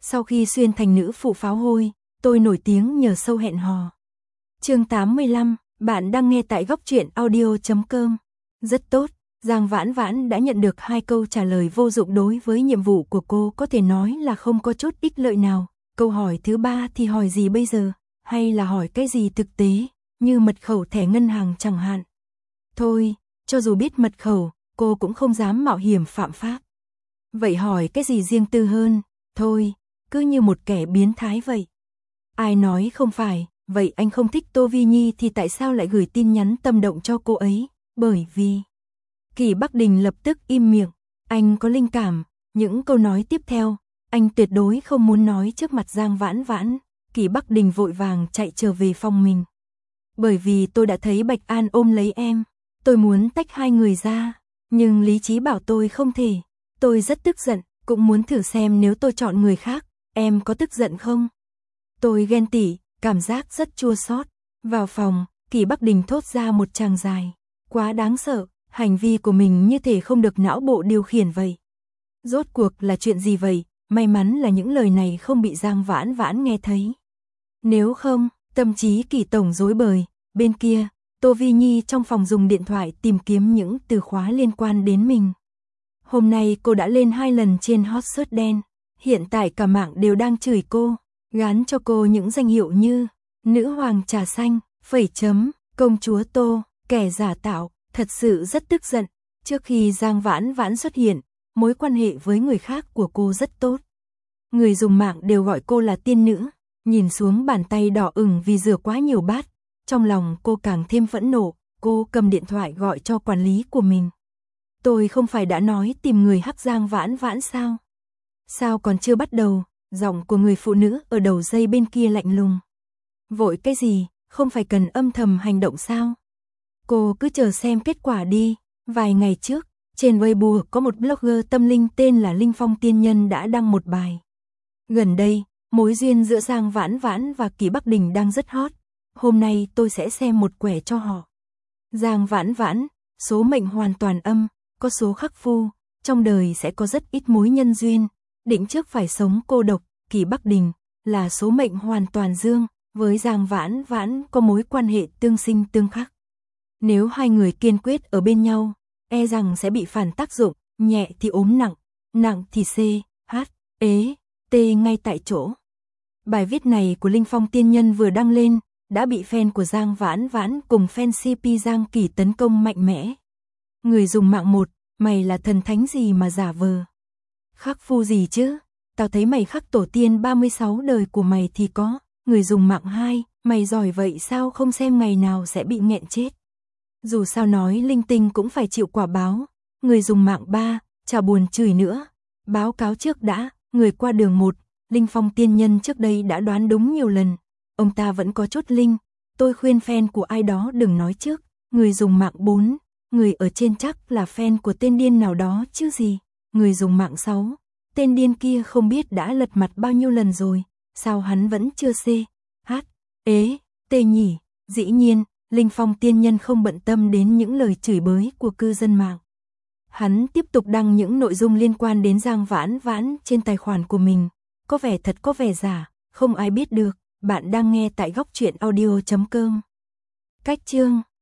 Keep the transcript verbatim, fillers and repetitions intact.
Sau khi xuyên thành nữ phụ pháo hôi, tôi nổi tiếng nhờ show hẹn hò. Chương tám mươi lăm, bạn đang nghe tại góc truyện audio chấm com. Rất tốt, Giang Vãn Vãn đã nhận được hai câu trả lời vô dụng đối với nhiệm vụ của cô, có thể nói là không có chút ích lợi nào. Câu hỏi thứ ba thì hỏi gì bây giờ, hay là hỏi cái gì thực tế, như mật khẩu thẻ ngân hàng chẳng hạn. Thôi, cho dù biết mật khẩu, cô cũng không dám mạo hiểm phạm pháp. Vậy hỏi cái gì riêng tư hơn, thôi, cứ như một kẻ biến thái vậy. Ai nói không phải, vậy anh không thích Tô Vi Nhi thì tại sao lại gửi tin nhắn tâm động cho cô ấy? Bởi vì... Kỷ Bắc Đình lập tức im miệng, anh có linh cảm, những câu nói tiếp theo, anh tuyệt đối không muốn nói trước mặt Giang Vãn Vãn. Kỷ Bắc Đình vội vàng chạy trở về phòng mình. Bởi vì tôi đã thấy Bạch An ôm lấy em, tôi muốn tách hai người ra, nhưng lý trí bảo tôi không thể. Tôi rất tức giận, cũng muốn thử xem nếu tôi chọn người khác, em có tức giận không? Tôi ghen tị, cảm giác rất chua xót. Vào phòng, Kỷ Bắc Đình thốt ra một tràng dài. Quá đáng sợ, hành vi của mình như thể không được não bộ điều khiển vậy. Rốt cuộc là chuyện gì vậy? May mắn là những lời này không bị Giang Vãn Vãn nghe thấy. Nếu không, tâm trí Kỷ tổng rối bời. Bên kia, Tô Vi Nhi trong phòng dùng điện thoại tìm kiếm những từ khóa liên quan đến mình. Hôm nay cô đã lên hai lần trên hot search đen. Hiện tại cả mạng đều đang chửi cô, gán cho cô những danh hiệu như nữ hoàng trà xanh, phẩy chấm, công chúa Tô, kẻ giả tạo. Thật sự rất tức giận. Trước khi Giang Vãn Vãn xuất hiện, mối quan hệ với người khác của cô rất tốt. Người dùng mạng đều gọi cô là tiên nữ. Nhìn xuống bàn tay đỏ ửng vì rửa quá nhiều bát, trong lòng cô càng thêm phẫn nộ. Cô cầm điện thoại gọi cho quản lý của mình. Tôi không phải đã nói tìm người hắc Giang Vãn Vãn sao? Sao còn chưa bắt đầu? Giọng của người phụ nữ ở đầu dây bên kia lạnh lùng. Vội cái gì, không phải cần âm thầm hành động sao? Cô cứ chờ xem kết quả đi. Vài ngày trước, trên Weibo có một blogger tâm linh tên là Linh Phong Tiên Nhân đã đăng một bài. Gần đây, mối duyên giữa Giang Vãn Vãn và Kỷ Bắc Đình đang rất hot. Hôm nay tôi sẽ xem một quẻ cho họ. Giang Vãn Vãn, số mệnh hoàn toàn âm, có số khắc phu, trong đời sẽ có rất ít mối nhân duyên, định trước phải sống cô độc. Kỷ Bắc Đình là số mệnh hoàn toàn dương, với Giang Vãn Vãn có mối quan hệ tương sinh tương khắc. Nếu hai người kiên quyết ở bên nhau, e rằng sẽ bị phản tác dụng, nhẹ thì ốm nặng, nặng thì C, H, ế, T ngay tại chỗ. Bài viết này của Linh Phong Tiên Nhân vừa đăng lên, đã bị fan của Giang Vãn Vãn cùng fan xê pê Giang Kỷ tấn công mạnh mẽ. Người dùng mạng một, mày là thần thánh gì mà giả vờ? Khắc phu gì chứ? Tao thấy mày khắc tổ tiên ba mươi sáu đời của mày thì có. Người dùng mạng hai, mày giỏi vậy sao không xem ngày nào sẽ bị nghẹn chết? Dù sao nói linh tinh cũng phải chịu quả báo. Người dùng mạng ba, chả buồn chửi nữa. Báo cáo trước đã, người qua đường một, Linh Phong Tiên Nhân trước đây đã đoán đúng nhiều lần. Ông ta vẫn có chút linh. Tôi khuyên fan của ai đó đừng nói trước. Người dùng mạng bốn, người ở trên chắc là fan của tên điên nào đó chứ gì. Người dùng mạng sáu, tên điên kia không biết đã lật mặt bao nhiêu lần rồi. Sao hắn vẫn chưa C, H, ế, T nhỉ? Dĩ nhiên, Linh Phong Tiên Nhân không bận tâm đến những lời chửi bới của cư dân mạng. Hắn tiếp tục đăng những nội dung liên quan đến Giang Vãn Vãn trên tài khoản của mình. Có vẻ thật có vẻ giả, không ai biết được. Bạn đang nghe tại góc truyện audio chấm com. Cách chương